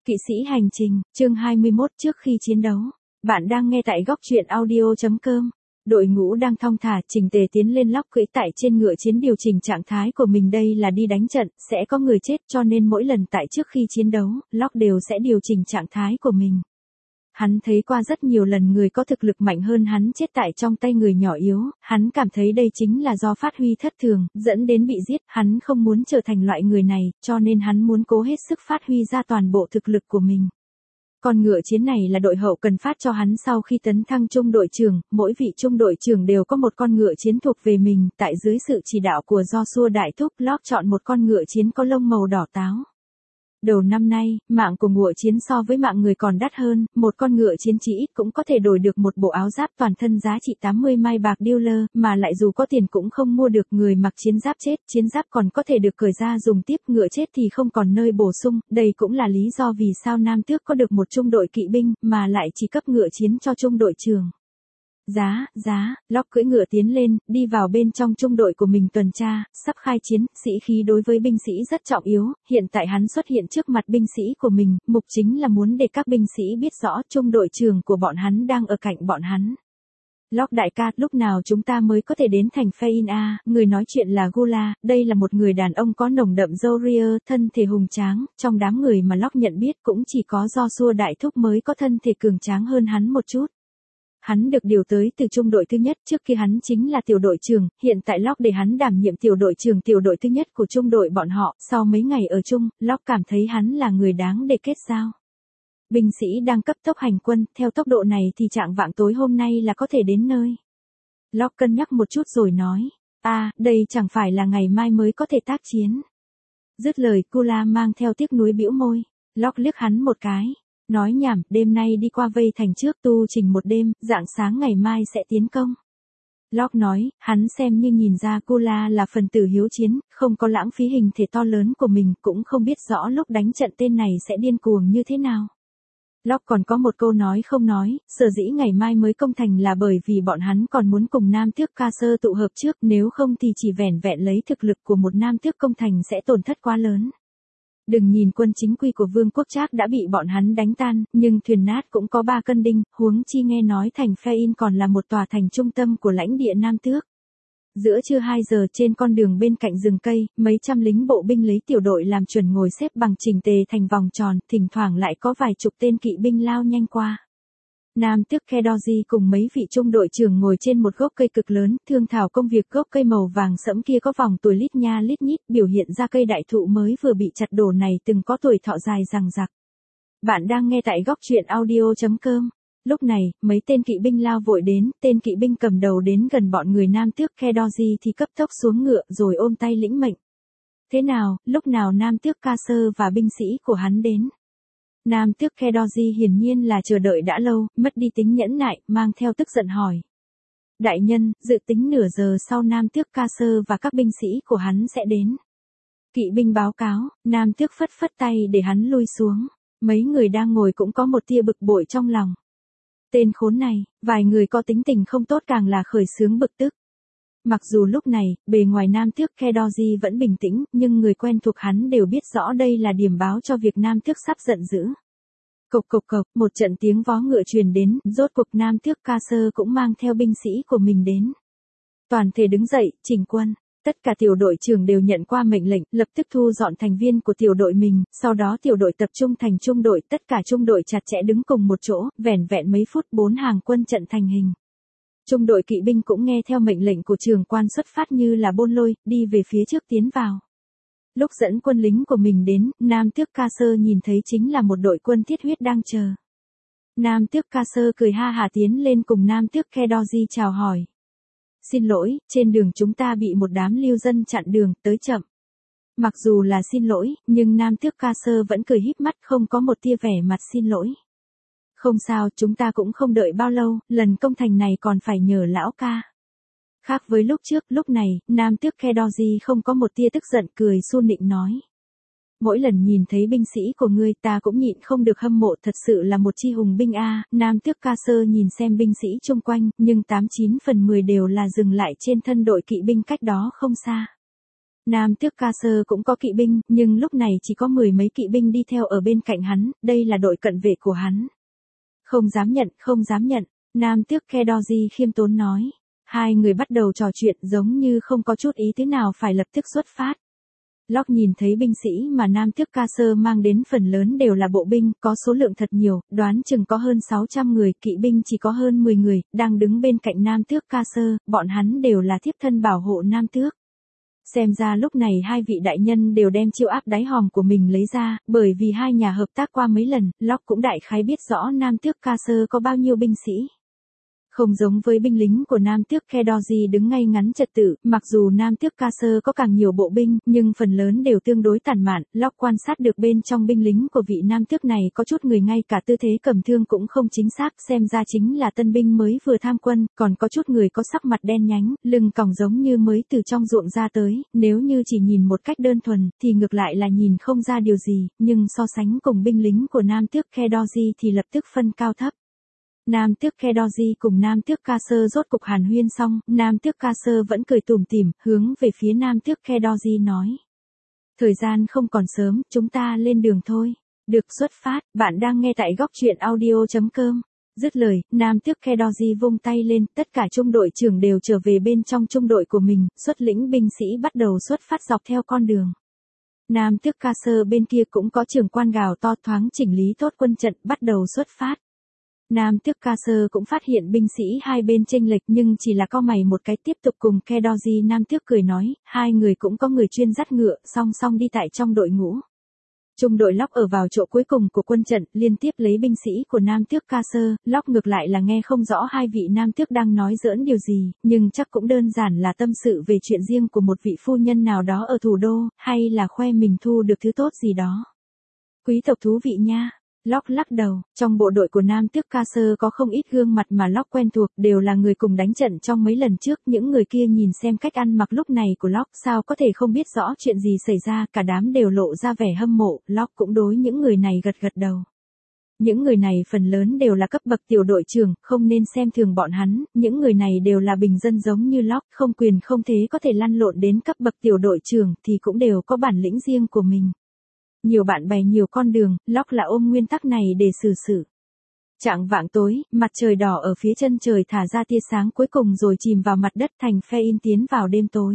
Kỵ sĩ hành trình, chương 21 trước khi chiến đấu. Bạn đang nghe tại góc truyện audio.com. Đội ngũ đang thong thả chỉnh tề tiến lên lóc cưỡi tại trên ngựa chiến điều chỉnh trạng thái của mình, đây là đi đánh trận, sẽ có người chết cho nên mỗi lần tại trước khi chiến đấu, lóc đều sẽ điều chỉnh trạng thái của mình. Hắn thấy qua rất nhiều lần người có thực lực mạnh hơn hắn chết tại trong tay người nhỏ yếu, hắn cảm thấy đây chính là do phát huy thất thường, dẫn đến bị giết, hắn không muốn trở thành loại người này, cho nên hắn muốn cố hết sức phát huy ra toàn bộ thực lực của mình. Con ngựa chiến này là đội hậu cần phát cho hắn sau khi tấn thăng trung đội trưởng, mỗi vị trung đội trưởng đều có một con ngựa chiến thuộc về mình, tại dưới sự chỉ đạo của Joshua Đại Thúc, Locke chọn một con ngựa chiến có lông màu đỏ táo. Đầu năm nay, mạng của ngựa chiến so với mạng người còn đắt hơn, một con ngựa chiến chỉ ít cũng có thể đổi được một bộ áo giáp toàn thân giá trị 80 mai bạc dealer, mà lại dù có tiền cũng không mua được. Người mặc chiến giáp chết, chiến giáp còn có thể được cởi ra dùng tiếp, ngựa chết thì không còn nơi bổ sung, đây cũng là lý do vì sao Nam Tước có được một trung đội kỵ binh, mà lại chỉ cấp ngựa chiến cho trung đội trưởng. Locke cưỡi ngựa tiến lên, đi vào bên trong trung đội của mình tuần tra, sắp khai chiến, sĩ khí đối với binh sĩ rất trọng yếu, hiện tại hắn xuất hiện trước mặt binh sĩ của mình, mục chính là muốn để các binh sĩ biết rõ trung đội trưởng của bọn hắn đang ở cạnh bọn hắn. Locke đại ca, lúc nào chúng ta mới có thể đến thành Fein a? Người nói chuyện là Gula, đây là một người đàn ông có nồng đậm râu ria, thân thể hùng tráng, trong đám người mà Locke nhận biết cũng chỉ có Joshua Đại Thúc mới có thân thể cường tráng hơn hắn một chút. Hắn được điều tới từ trung đội thứ nhất, trước kia hắn chính là tiểu đội trưởng, hiện tại Locke để hắn đảm nhiệm tiểu đội trưởng tiểu đội thứ nhất của trung đội bọn họ, sau mấy ngày ở chung, Locke cảm thấy hắn là người đáng để kết giao. Binh sĩ đang cấp tốc hành quân, theo tốc độ này thì trạng vạng tối hôm nay là có thể đến nơi. Locke cân nhắc một chút rồi nói, đây chẳng phải là ngày mai mới có thể tác chiến. Dứt lời, Kula mang theo tiếc nuối bĩu môi, Locke liếc hắn một cái. Nói nhảm, đêm nay đi qua vây thành trước tu trình một đêm, rạng sáng ngày mai sẽ tiến công. Locke nói, hắn xem như nhìn ra Kula là phần tử hiếu chiến, không có lãng phí hình thể to lớn của mình, cũng không biết rõ lúc đánh trận tên này sẽ điên cuồng như thế nào. Locke còn có một câu nói không nói, sở dĩ ngày mai mới công thành là bởi vì bọn hắn còn muốn cùng Nam Tước Caesar tụ hợp trước, nếu không thì chỉ vẻn vẹn lấy thực lực của một Nam Tước công thành sẽ tổn thất quá lớn. Đừng nhìn quân chính quy của Vương quốc Trác đã bị bọn hắn đánh tan, nhưng thuyền nát cũng có 3 cân đinh, huống chi nghe nói thành Fein còn là một tòa thành trung tâm của lãnh địa Nam Tước. Giữa trưa 2 giờ trên con đường bên cạnh rừng cây, mấy trăm lính bộ binh lấy tiểu đội làm chuẩn ngồi xếp bằng chỉnh tề thành vòng tròn, thỉnh thoảng lại có vài chục tên kỵ binh lao nhanh qua. Nam Tước Kedoji cùng mấy vị trung đội trưởng ngồi trên một gốc cây cực lớn, thương thảo công việc. Gốc cây màu vàng sẫm kia có vòng tuổi lít nha lít nhít, biểu hiện ra cây đại thụ mới vừa bị chặt đổ này từng có tuổi thọ dài dằng dặc. Bạn đang nghe tại góc truyện audio.com. Lúc này, mấy tên kỵ binh lao vội đến, tên kỵ binh cầm đầu đến gần bọn người Nam Tước Kedoji thì cấp tốc xuống ngựa rồi ôm tay lĩnh mệnh. Thế nào, lúc nào Nam Tước Caesar và binh sĩ của hắn đến? Nam Tước Kedoji hiển nhiên là chờ đợi đã lâu, mất đi tính nhẫn nại, mang theo tức giận hỏi. Đại nhân, dự tính nửa giờ sau Nam Tước Caesar và các binh sĩ của hắn sẽ đến. Kỵ binh báo cáo, Nam Tước phất phất tay để hắn lui xuống. Mấy người đang ngồi cũng có một tia bực bội trong lòng. Tên khốn này, vài người có tính tình không tốt càng là khởi xướng bực tức. Mặc dù lúc này, bề ngoài Nam Tước Kedoji vẫn bình tĩnh, nhưng người quen thuộc hắn đều biết rõ đây là điểm báo cho việc Nam Tước sắp giận dữ. Cộc, một trận tiếng vó ngựa truyền đến, rốt cuộc Nam Tước Caesar cũng mang theo binh sĩ của mình đến. Toàn thể đứng dậy, chỉnh quân. Tất cả tiểu đội trưởng đều nhận qua mệnh lệnh, lập tức thu dọn thành viên của tiểu đội mình, sau đó tiểu đội tập trung thành trung đội, tất cả trung đội chặt chẽ đứng cùng một chỗ, vẻn vẹn mấy phút 4 hàng quân trận thành hình. Trung đội kỵ binh cũng nghe theo mệnh lệnh của trưởng quan xuất phát như là bôn lôi, đi về phía trước tiến vào. Lúc dẫn quân lính của mình đến, Nam Tước Caesar nhìn thấy chính là một đội quân thiết huyết đang chờ. Nam Tước Caesar cười ha hả tiến lên cùng Nam Tước Kedoji chào hỏi. Xin lỗi, trên đường chúng ta bị một đám lưu dân chặn đường, tới chậm. Mặc dù là xin lỗi, nhưng Nam Tước Caesar vẫn cười híp mắt không có một tia vẻ mặt xin lỗi. Không sao, chúng ta cũng không đợi bao lâu, lần công thành này còn phải nhờ lão ca. Khác với lúc trước, lúc này, Nam Tước Kedoji không có một tia tức giận, cười su nịnh nói. Mỗi lần nhìn thấy binh sĩ của ngươi ta cũng nhịn không được hâm mộ, thật sự là một chi hùng binh a. Nam Tước Caesar nhìn xem binh sĩ chung quanh, nhưng 89 phần 10 đều là dừng lại trên thân đội kỵ binh cách đó không xa. Nam tước ca sơ cũng có kỵ binh, nhưng lúc này chỉ có 10 mấy kỵ binh đi theo ở bên cạnh hắn, đây là đội cận vệ của hắn. Không dám nhận, không dám nhận, Nam tước Kedoji khiêm tốn nói. Hai người bắt đầu trò chuyện giống như không có chút ý tứ nào phải lập tức xuất phát. Locke nhìn thấy binh sĩ mà Nam tước ca sơ mang đến phần lớn đều là bộ binh, có số lượng thật nhiều, đoán chừng có hơn 600 người, kỵ binh chỉ có hơn 10 người, đang đứng bên cạnh Nam tước ca sơ, bọn hắn đều là thiếp thân bảo hộ Nam tước. Xem ra lúc này hai vị đại nhân đều đem chiêu áp đáy hòm của mình lấy ra, bởi vì hai nhà hợp tác qua mấy lần, Locke cũng đại khái biết rõ Nam tước ca sơ có bao nhiêu binh sĩ. Không giống với binh lính của Nam tước Kedoji đứng ngay ngắn trật tự, mặc dù Nam tước ca sơ có càng nhiều bộ binh, nhưng phần lớn đều tương đối tàn mạn. Locke quan sát được bên trong binh lính của vị Nam tước này có chút người ngay cả tư thế cầm thương cũng không chính xác, xem ra chính là tân binh mới vừa tham quân, còn có chút người có sắc mặt đen nhánh, lưng còng giống như mới từ trong ruộng ra tới, nếu như chỉ nhìn một cách đơn thuần, thì ngược lại là nhìn không ra điều gì, nhưng so sánh cùng binh lính của Nam tước Kedoji thì lập tức phân cao thấp. Nam tước Kedoji cùng Nam tước ca sơ rốt cục hàn huyên xong, Nam tước ca sơ vẫn cười tủm tỉm, hướng về phía Nam tước Kedoji nói. Thời gian không còn sớm, chúng ta lên đường thôi. Được, xuất phát, bạn đang nghe tại góc truyện audio.com. Dứt lời, Nam tước Kedoji vung tay lên, tất cả trung đội trưởng đều trở về bên trong trung đội của mình, xuất lĩnh binh sĩ bắt đầu xuất phát dọc theo con đường. Nam tước ca sơ bên kia cũng có trưởng quan gào to thoáng chỉnh lý tốt quân trận, bắt đầu xuất phát. Nam tước ca sơ cũng phát hiện binh sĩ hai bên chênh lệch nhưng chỉ là cau mày một cái tiếp tục cùng Kedoji. Nam tước cười nói, hai người cũng có người chuyên dắt ngựa, song song đi tại trong đội ngũ. Trung đội Locke ở vào chỗ cuối cùng của quân trận, liên tiếp lấy binh sĩ của Nam tước ca sơ. Locke ngược lại là nghe không rõ hai vị Nam tước đang nói giỡn điều gì, nhưng chắc cũng đơn giản là tâm sự về chuyện riêng của một vị phu nhân nào đó ở thủ đô, hay là khoe mình thu được thứ tốt gì đó. Quý tộc thú vị nha. Locke lắc đầu, trong bộ đội của Nam tước ca sơ có không ít gương mặt mà Locke quen thuộc, đều là người cùng đánh trận trong mấy lần trước, những người kia nhìn xem cách ăn mặc lúc này của Locke sao có thể không biết rõ chuyện gì xảy ra, cả đám đều lộ ra vẻ hâm mộ, Locke cũng đối những người này gật gật đầu. Những người này phần lớn đều là cấp bậc tiểu đội trưởng, không nên xem thường bọn hắn, những người này đều là bình dân giống như Locke, không quyền không thế có thể lăn lộn đến cấp bậc tiểu đội trưởng thì cũng đều có bản lĩnh riêng của mình. Nhiều bạn bè nhiều con đường, Locke là ôm nguyên tắc này để xử sự. Chạng vạng tối, mặt trời đỏ ở phía chân trời thả ra tia sáng cuối cùng rồi chìm vào mặt đất, thành Fein tiến vào đêm tối.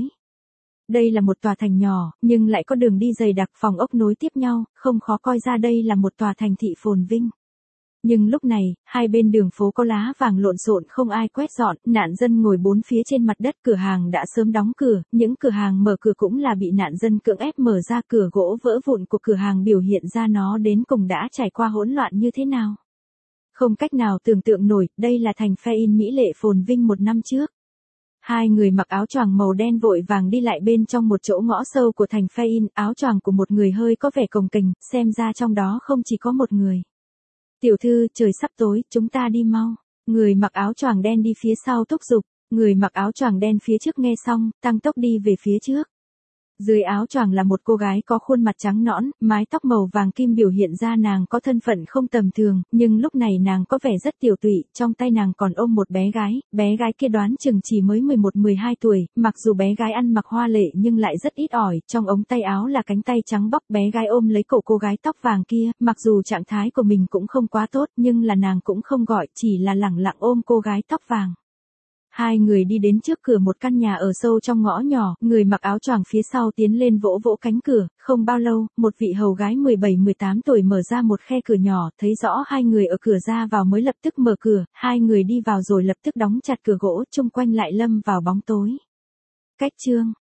Đây là một tòa thành nhỏ, nhưng lại có đường đi dày đặc, phòng ốc nối tiếp nhau, không khó coi ra đây là một tòa thành thị phồn vinh. Nhưng lúc này, hai bên đường phố có lá vàng lộn xộn không ai quét dọn, nạn dân ngồi bốn phía trên mặt đất, cửa hàng đã sớm đóng cửa, những cửa hàng mở cửa cũng là bị nạn dân cưỡng ép mở ra, cửa gỗ vỡ vụn của cửa hàng biểu hiện ra nó đến cùng đã trải qua hỗn loạn như thế nào. Không cách nào tưởng tượng nổi, đây là thành Fein mỹ lệ phồn vinh một năm trước. Hai người mặc áo choàng màu đen vội vàng đi lại bên trong một chỗ ngõ sâu của thành Fein, áo choàng của một người hơi có vẻ cồng kềnh, xem ra trong đó không chỉ có một người. Tiểu thư, trời sắp tối, chúng ta đi mau. Người mặc áo choàng đen đi phía sau thúc giục, người mặc áo choàng đen phía trước nghe xong, tăng tốc đi về phía trước. Dưới áo choàng là một cô gái có khuôn mặt trắng nõn, mái tóc màu vàng kim biểu hiện ra nàng có thân phận không tầm thường, nhưng lúc này nàng có vẻ rất tiểu tụy, trong tay nàng còn ôm một bé gái kia đoán chừng chỉ mới 11-12 tuổi, mặc dù bé gái ăn mặc hoa lệ nhưng lại rất ít ỏi, trong ống tay áo là cánh tay trắng bóc, bé gái ôm lấy cổ cô gái tóc vàng kia, mặc dù trạng thái của mình cũng không quá tốt, nhưng là nàng cũng không gọi, chỉ là lẳng lặng ôm cô gái tóc vàng. Hai người đi đến trước cửa một căn nhà ở sâu trong ngõ nhỏ, người mặc áo choàng phía sau tiến lên vỗ vỗ cánh cửa, không bao lâu, một vị hầu gái 17-18 tuổi mở ra một khe cửa nhỏ, thấy rõ hai người ở cửa ra vào mới lập tức mở cửa, hai người đi vào rồi lập tức đóng chặt cửa gỗ, chung quanh lại lâm vào bóng tối. Cách chương